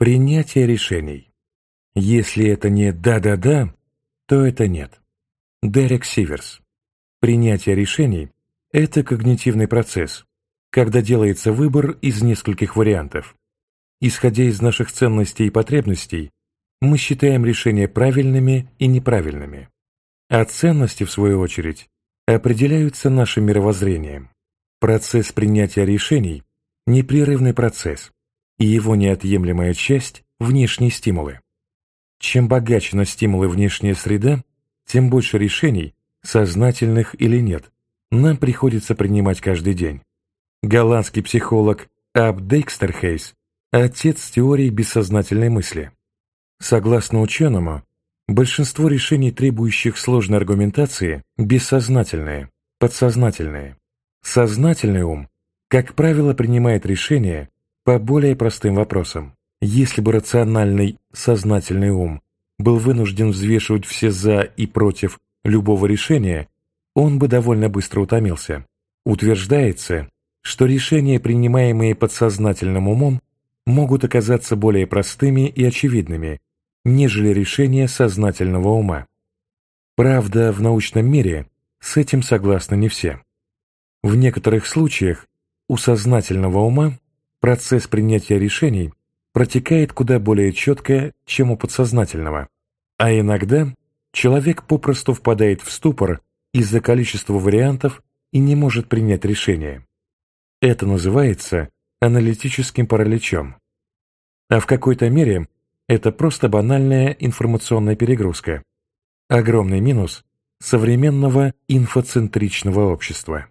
Принятие решений. Если это не «да-да-да», то это «нет». Дерек Сиверс. Принятие решений – это когнитивный процесс, когда делается выбор из нескольких вариантов. Исходя из наших ценностей и потребностей, мы считаем решения правильными и неправильными. А ценности, в свою очередь, определяются нашим мировоззрением. Процесс принятия решений – непрерывный процесс, и его неотъемлемая часть – внешние стимулы. Чем богаче на стимулы внешняя среда, тем больше решений, сознательных или нет, нам приходится принимать каждый день. Голландский психолог Аб Дейкстерхейс – отец теории бессознательной мысли. Согласно ученому, большинство решений, требующих сложной аргументации, бессознательные, подсознательные. Сознательный ум, как правило, принимает решения по более простым вопросам. Если бы рациональный, сознательный ум был вынужден взвешивать все «за» и «против» любого решения, он бы довольно быстро утомился. Утверждается, что решения, принимаемые подсознательным умом, могут оказаться более простыми и очевидными, нежели решения сознательного ума. Правда, в научном мире с этим согласны не все. В некоторых случаях у сознательного ума процесс принятия решений протекает куда более четко, чем у подсознательного, а иногда человек попросту впадает в ступор из-за количества вариантов и не может принять решение. Это называется аналитическим параличом. А в какой-то мере это просто банальная информационная перегрузка. Огромный минус современного инфоцентричного общества.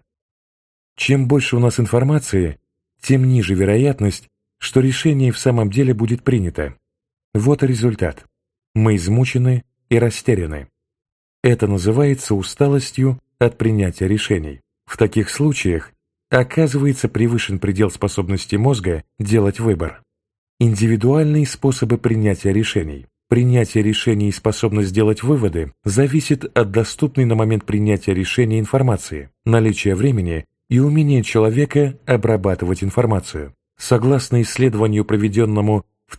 Чем больше у нас информации, тем ниже вероятность, что решение в самом деле будет принято. Вот и результат. Мы измучены и растеряны. Это называется усталостью от принятия решений. В таких случаях оказывается превышен предел способности мозга делать выбор. Индивидуальные способы принятия решений. Принятие решений и способность делать выводы зависит от доступной на момент принятия решения информации, наличия времени и умения человека обрабатывать информацию. Согласно исследованию, проведенному в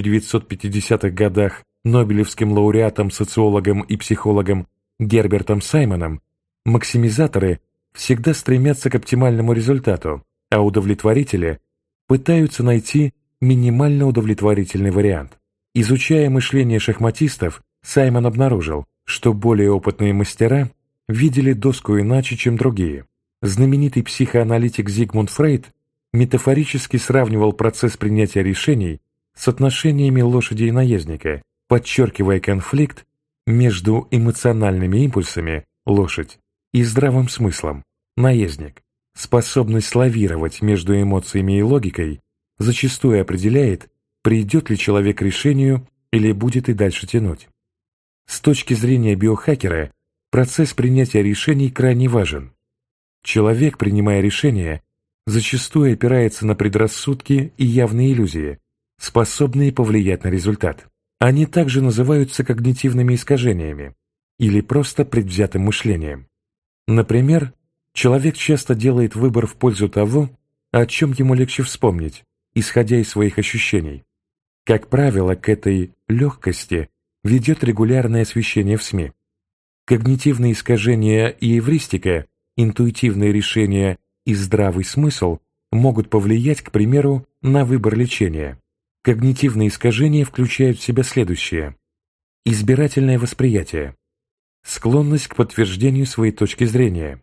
1950-х годах Нобелевским лауреатом, социологом и психологом Гербертом Саймоном, максимизаторы всегда стремятся к оптимальному результату, а удовлетворители пытаются найти минимально удовлетворительный вариант. Изучая мышление шахматистов, Саймон обнаружил, что более опытные мастера видели доску иначе, чем другие. Знаменитый психоаналитик Зигмунд Фрейд метафорически сравнивал процесс принятия решений с отношениями лошади и наездника, подчеркивая конфликт между эмоциональными импульсами лошадь и здравым смыслом наездник. Способность лавировать между эмоциями и логикой зачастую определяет, придет ли человек к решению или будет и дальше тянуть. С точки зрения биохакера, процесс принятия решений крайне важен. Человек, принимая решения, зачастую опирается на предрассудки и явные иллюзии, способные повлиять на результат. Они также называются когнитивными искажениями или просто предвзятым мышлением. Например, человек часто делает выбор в пользу того, о чем ему легче вспомнить, исходя из своих ощущений. Как правило, к этой легкости ведет регулярное освещение в СМИ. Когнитивные искажения и эвристика, интуитивные решения и здравый смысл могут повлиять, к примеру, на выбор лечения. Когнитивные искажения включают в себя следующее: избирательное восприятие, склонность к подтверждению своей точки зрения,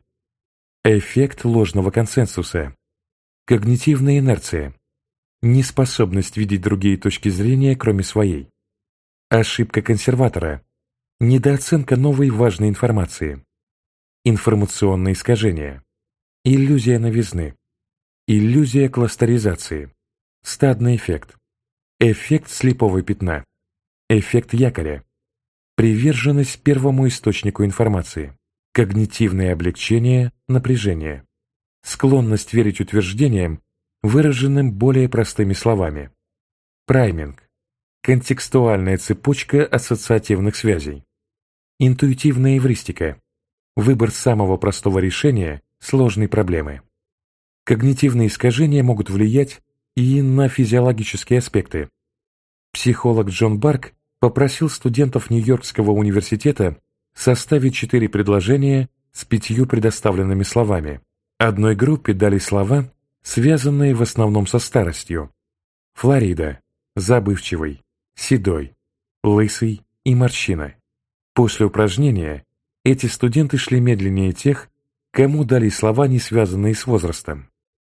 эффект ложного консенсуса, когнитивная инерция, неспособность видеть другие точки зрения, кроме своей, ошибка консерватора, недооценка новой важной информации, информационные искажения, иллюзия новизны, иллюзия кластеризации, стадный эффект, эффект слепого пятна, эффект якоря, приверженность первому источнику информации, когнитивное облегчение, напряжение, склонность верить утверждениям, выраженным более простыми словами, прайминг, контекстуальная цепочка ассоциативных связей, интуитивная эвристика, выбор самого простого решения сложной проблемы. Когнитивные искажения могут влиять и на физиологические аспекты. Психолог Джон Барк попросил студентов Нью-Йоркского университета составить 4 предложения с 5 предоставленными словами. Одной группе дали слова, связанные в основном со старостью. Флорида – забывчивый, седой, лысый и морщина. После упражнения эти студенты шли медленнее тех, кому дали слова, не связанные с возрастом.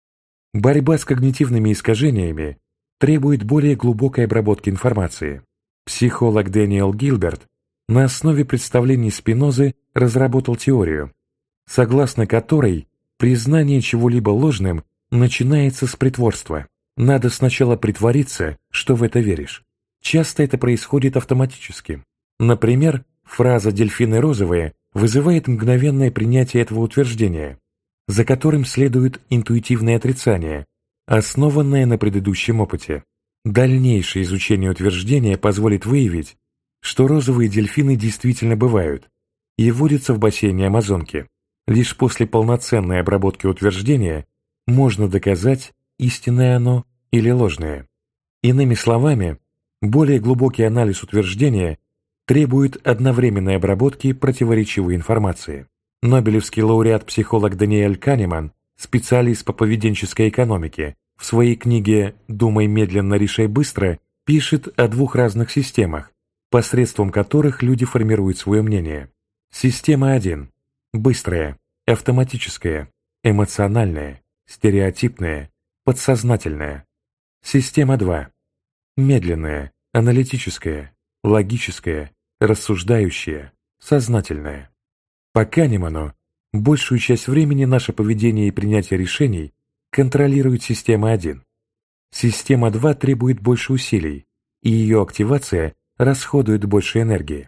Борьба с когнитивными искажениями требует более глубокой обработки информации. Психолог Дэниел Гилберт на основе представлений Спинозы разработал теорию, согласно которой признание чего-либо ложным начинается с притворства. Надо сначала притвориться, что в это веришь. Часто это происходит автоматически. Например, фраза «дельфины розовые» вызывает мгновенное принятие этого утверждения, за которым следует интуитивное отрицание, основанное на предыдущем опыте. Дальнейшее изучение утверждения позволит выявить, что розовые дельфины действительно бывают и водятся в бассейне Амазонки. Лишь после полноценной обработки утверждения можно доказать, истинное оно или ложное. Иными словами, более глубокий анализ утверждения требует одновременной обработки противоречивой информации. Нобелевский лауреат-психолог Даниэль Канеман, специалист по поведенческой экономике, в своей книге «Думай медленно, решай быстро» пишет о 2 разных системах, посредством которых люди формируют свое мнение. Система 1 – быстрая, автоматическая, эмоциональная, стереотипная, подсознательная. Система 2 – медленная, аналитическая, логическая, рассуждающая, сознательная. По Канеману, большую часть времени наше поведение и принятие решений контролирует система 1. Система 2 требует больше усилий, и ее активация расходует больше энергии.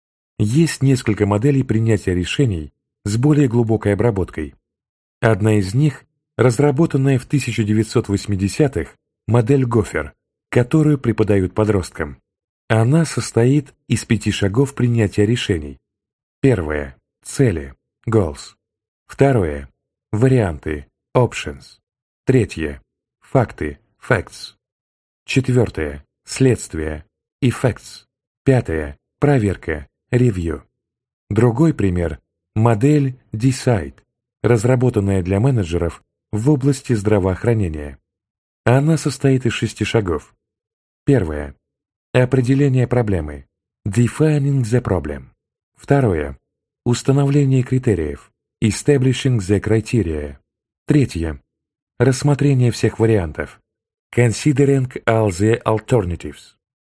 Есть несколько моделей принятия решений с более глубокой обработкой. Одна из них, разработанная в 1980-х, модель Гофер, которую преподают подросткам. Она состоит из 5 шагов принятия решений. Первое – цели, goals. Второе – варианты, options. Третье – факты, facts. Четвертое – следствие, effects. Пятое – проверка, review. Другой пример – модель Decide, разработанная для менеджеров в области здравоохранения. Она состоит из 6 шагов. Первое – определение проблемы, defining the problem. Второе – установление критериев, establishing the criteria. Третье – рассмотрение всех вариантов, considering all the alternatives.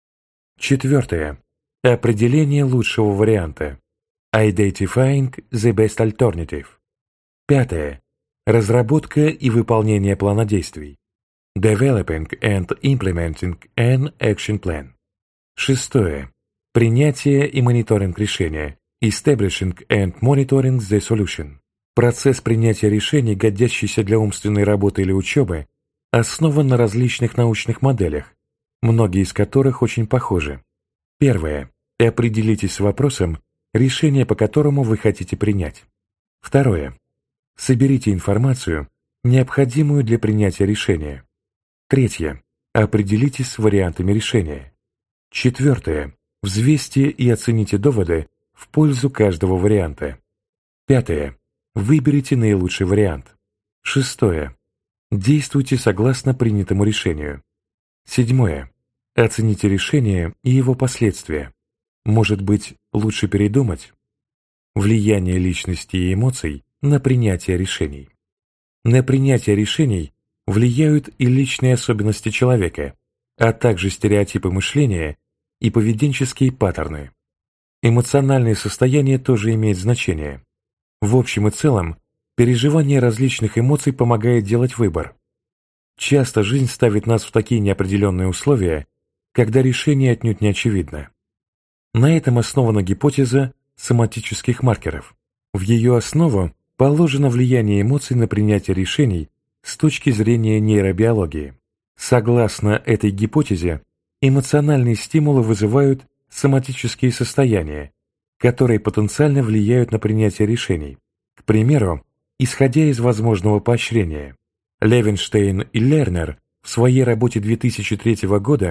Четвертое – определение лучшего варианта, identifying the best alternative. Пятое – разработка и выполнение плана действий, developing and implementing an action plan. Шестое – принятие и мониторинг решения, establishing and monitoring the solution. Процесс принятия решений, годящийся для умственной работы или учебы, основан на различных научных моделях, многие из которых очень похожи. Первое – определитесь с вопросом, решение по которому вы хотите принять. Второе – соберите информацию, необходимую для принятия решения. Третье – определитесь с вариантами решения. Четвертое – взвесьте и оцените доводы в пользу каждого варианта. Пятое – выберите наилучший вариант. Шестое – действуйте согласно принятому решению. Седьмое – оцените решение и его последствия. Может быть, лучше передумать? Влияние личности и эмоций на принятие решений. На принятие решений влияют и личные особенности человека, а также стереотипы мышления и поведенческие паттерны. Эмоциональное состояние тоже имеет значение. В общем и целом, переживание различных эмоций помогает делать выбор. Часто жизнь ставит нас в такие неопределенные условия, когда решение отнюдь не очевидно. На этом основана гипотеза соматических маркеров. В ее основу положено влияние эмоций на принятие решений с точки зрения нейробиологии. Согласно этой гипотезе, эмоциональные стимулы вызывают соматические состояния, которые потенциально влияют на принятие решений. К примеру, исходя из возможного поощрения, Левинштейн и Лернер в своей работе 2003 года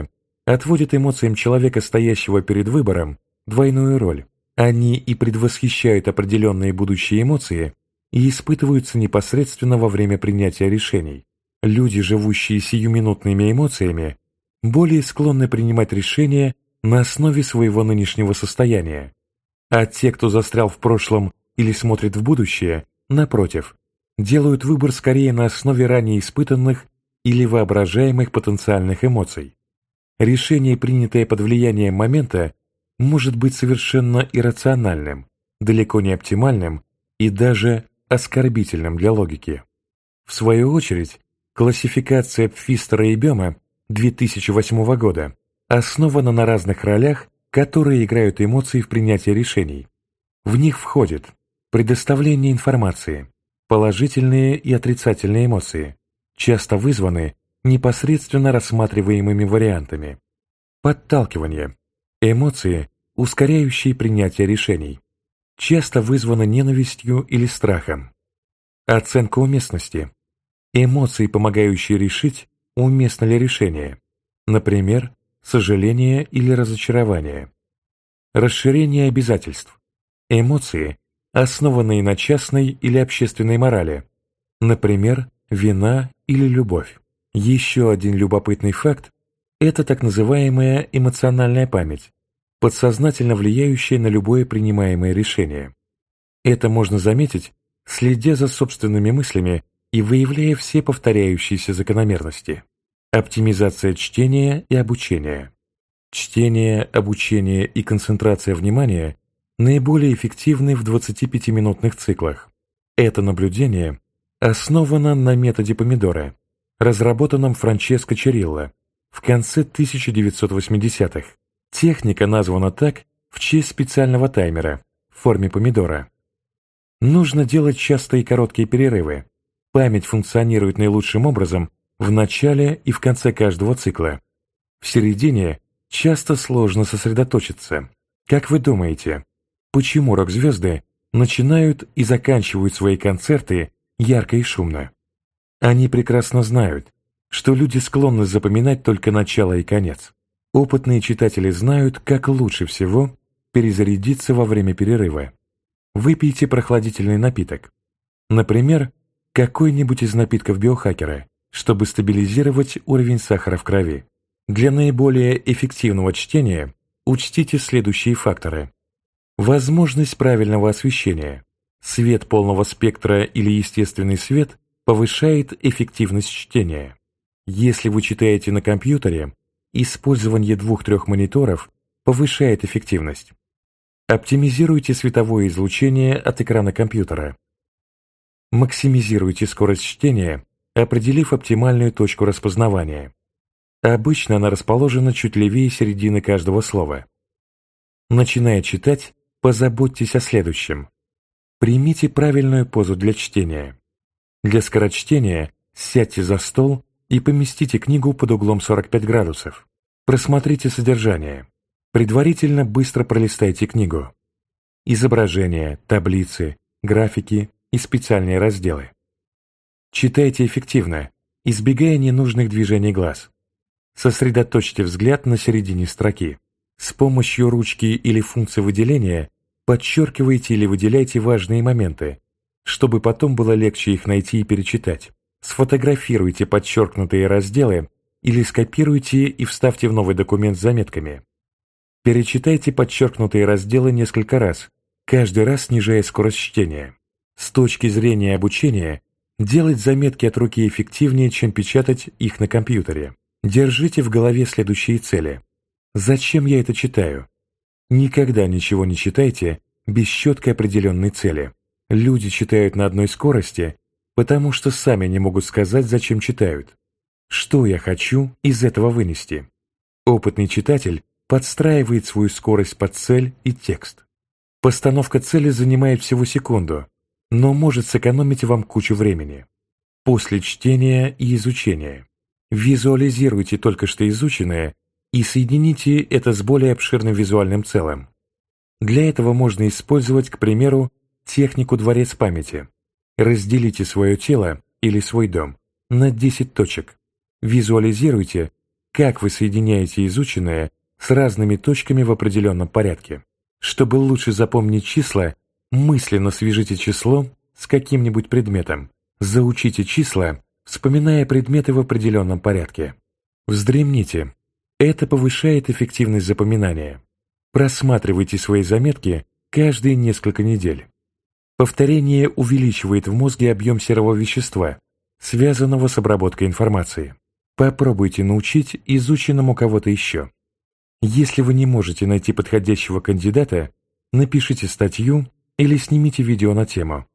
отводят эмоциям человека, стоящего перед выбором, двойную роль. Они и предвосхищают определенные будущие эмоции и испытываются непосредственно во время принятия решений. Люди, живущие сиюминутными эмоциями, более склонны принимать решения на основе своего нынешнего состояния. А те, кто застрял в прошлом или смотрит в будущее, напротив, делают выбор скорее на основе ранее испытанных или воображаемых потенциальных эмоций. Решение, принятое под влиянием момента, может быть совершенно иррациональным, далеко не оптимальным и даже оскорбительным для логики. В свою очередь, классификация Пфистера и Бема 2008 года основана на разных ролях, которые играют эмоции в принятии решений. В них входит предоставление информации, положительные и отрицательные эмоции, часто вызваны непосредственно рассматриваемыми вариантами, подталкивание, эмоции, ускоряющие принятие решений, часто вызваны ненавистью или страхом, оценка уместности, эмоции, помогающие решить, уместно ли решение, например, сожаление или разочарование, расширение обязательств, эмоции, основанные на частной или общественной морали, например, вина или любовь. Еще один любопытный факт – это так называемая эмоциональная память, подсознательно влияющая на любое принимаемое решение. Это можно заметить, следя за собственными мыслями и выявляя все повторяющиеся закономерности. Оптимизация чтения и обучения. Чтение, обучение и концентрация внимания наиболее эффективны в 25-минутных циклах. Это наблюдение основано на методе помидора, разработанном Франческо Черилло в конце 1980-х. Техника названа так в честь специального таймера в форме помидора. Нужно делать частые и короткие перерывы. Память функционирует наилучшим образом в начале и в конце каждого цикла. В середине часто сложно сосредоточиться. Как вы думаете, почему рок-звезды начинают и заканчивают свои концерты ярко и шумно? Они прекрасно знают, что люди склонны запоминать только начало и конец. Опытные читатели знают, как лучше всего перезарядиться во время перерыва. Выпейте прохладительный напиток. Например, какой-нибудь из напитков биохакера, чтобы стабилизировать уровень сахара в крови. Для наиболее эффективного чтения учтите следующие факторы. Возможность правильного освещения. Свет полного спектра или естественный свет повышает эффективность чтения. Если вы читаете на компьютере, использование 2-3 мониторов повышает эффективность. Оптимизируйте световое излучение от экрана компьютера. Максимизируйте скорость чтения, определив оптимальную точку распознавания. Обычно она расположена чуть левее середины каждого слова. Начиная читать, позаботьтесь о следующем. Примите правильную позу для чтения. Для скорочтения сядьте за стол и поместите книгу под углом 45 градусов. Просмотрите содержание. Предварительно быстро пролистайте книгу. Изображения, таблицы, графики и специальные разделы. Читайте эффективно, избегая ненужных движений глаз. Сосредоточьте взгляд на середине строки. С помощью ручки или функции выделения подчеркивайте или выделяйте важные моменты, чтобы потом было легче их найти и перечитать. Сфотографируйте подчеркнутые разделы или скопируйте и вставьте в новый документ с заметками. Перечитайте подчеркнутые разделы несколько раз, каждый раз снижая скорость чтения. С точки зрения обучения, делать заметки от руки эффективнее, чем печатать их на компьютере. Держите в голове следующие цели. Зачем я это читаю? Никогда ничего не читайте без четкой определенной цели. Люди читают на одной скорости, потому что сами не могут сказать, зачем читают. Что я хочу из этого вынести? Опытный читатель подстраивает свою скорость под цель и текст. Постановка цели занимает всего секунду, но может сэкономить вам кучу времени. После чтения и изучения визуализируйте только что изученное и соедините это с более обширным визуальным целым. Для этого можно использовать, к примеру, технику «Дворец памяти». Разделите свое тело или свой дом на 10 точек. Визуализируйте, как вы соединяете изученное с разными точками в определенном порядке. Чтобы лучше запомнить числа, мысленно свяжите число с каким-нибудь предметом. Заучите числа, вспоминая предметы в определенном порядке. Вздремните. Это повышает эффективность запоминания. Просматривайте свои заметки каждые несколько недель. Повторение увеличивает в мозге объем серого вещества, связанного с обработкой информации. Попробуйте научить изученному кого-то еще. Если вы не можете найти подходящего кандидата, напишите статью или снимите видео на тему.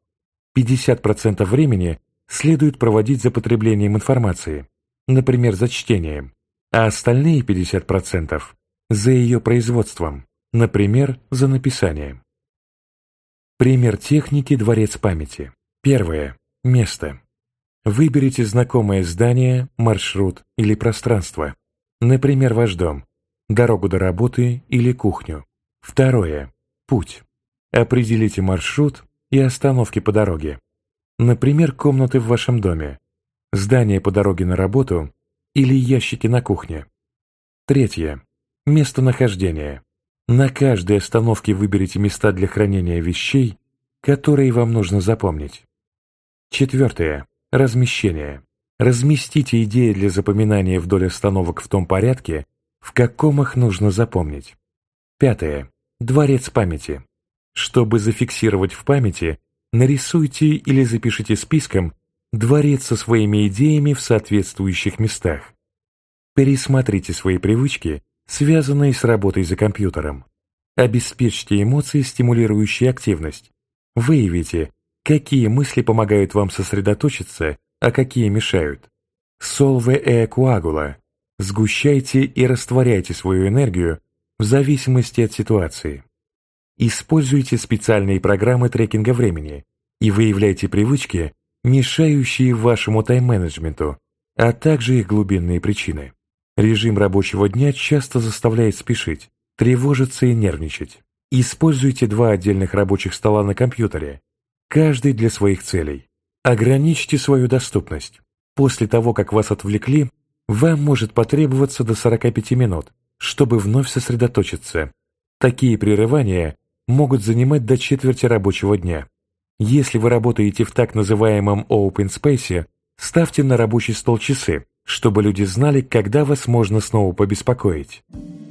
50% времени следует проводить за потреблением информации, например, за чтением, а остальные 50% за ее производством, например, за написанием. Пример техники «Дворец памяти». Первое. Место. Выберите знакомое здание, маршрут или пространство, например, ваш дом, дорогу до работы или кухню. Второе. Путь. Определите маршрут и остановки по дороге, например, комнаты в вашем доме, здание по дороге на работу или ящики на кухне. Третье. Местонахождение. На каждой остановке выберите места для хранения вещей, которые вам нужно запомнить. Четвертое. Размещение. Разместите идеи для запоминания вдоль остановок в том порядке, в каком их нужно запомнить. Пятое. Дворец памяти. Чтобы зафиксировать в памяти, нарисуйте или запишите списком дворец со своими идеями в соответствующих местах. Пересмотрите свои привычки, связанные с работой за компьютером. Обеспечьте эмоции, стимулирующие активность. Выявите, какие мысли помогают вам сосредоточиться, а какие мешают. Solve e coagula. Сгущайте и растворяйте свою энергию в зависимости от ситуации. Используйте специальные программы трекинга времени и выявляйте привычки, мешающие вашему тайм-менеджменту, а также их глубинные причины. Режим рабочего дня часто заставляет спешить, тревожиться и нервничать. Используйте 2 отдельных рабочих стола на компьютере, каждый для своих целей. Ограничьте свою доступность. После того, как вас отвлекли, вам может потребоваться до 45 минут, чтобы вновь сосредоточиться. Такие прерывания могут занимать до четверти рабочего дня. Если вы работаете в так называемом open space, ставьте на рабочий стол часы, чтобы люди знали, когда вас можно снова побеспокоить.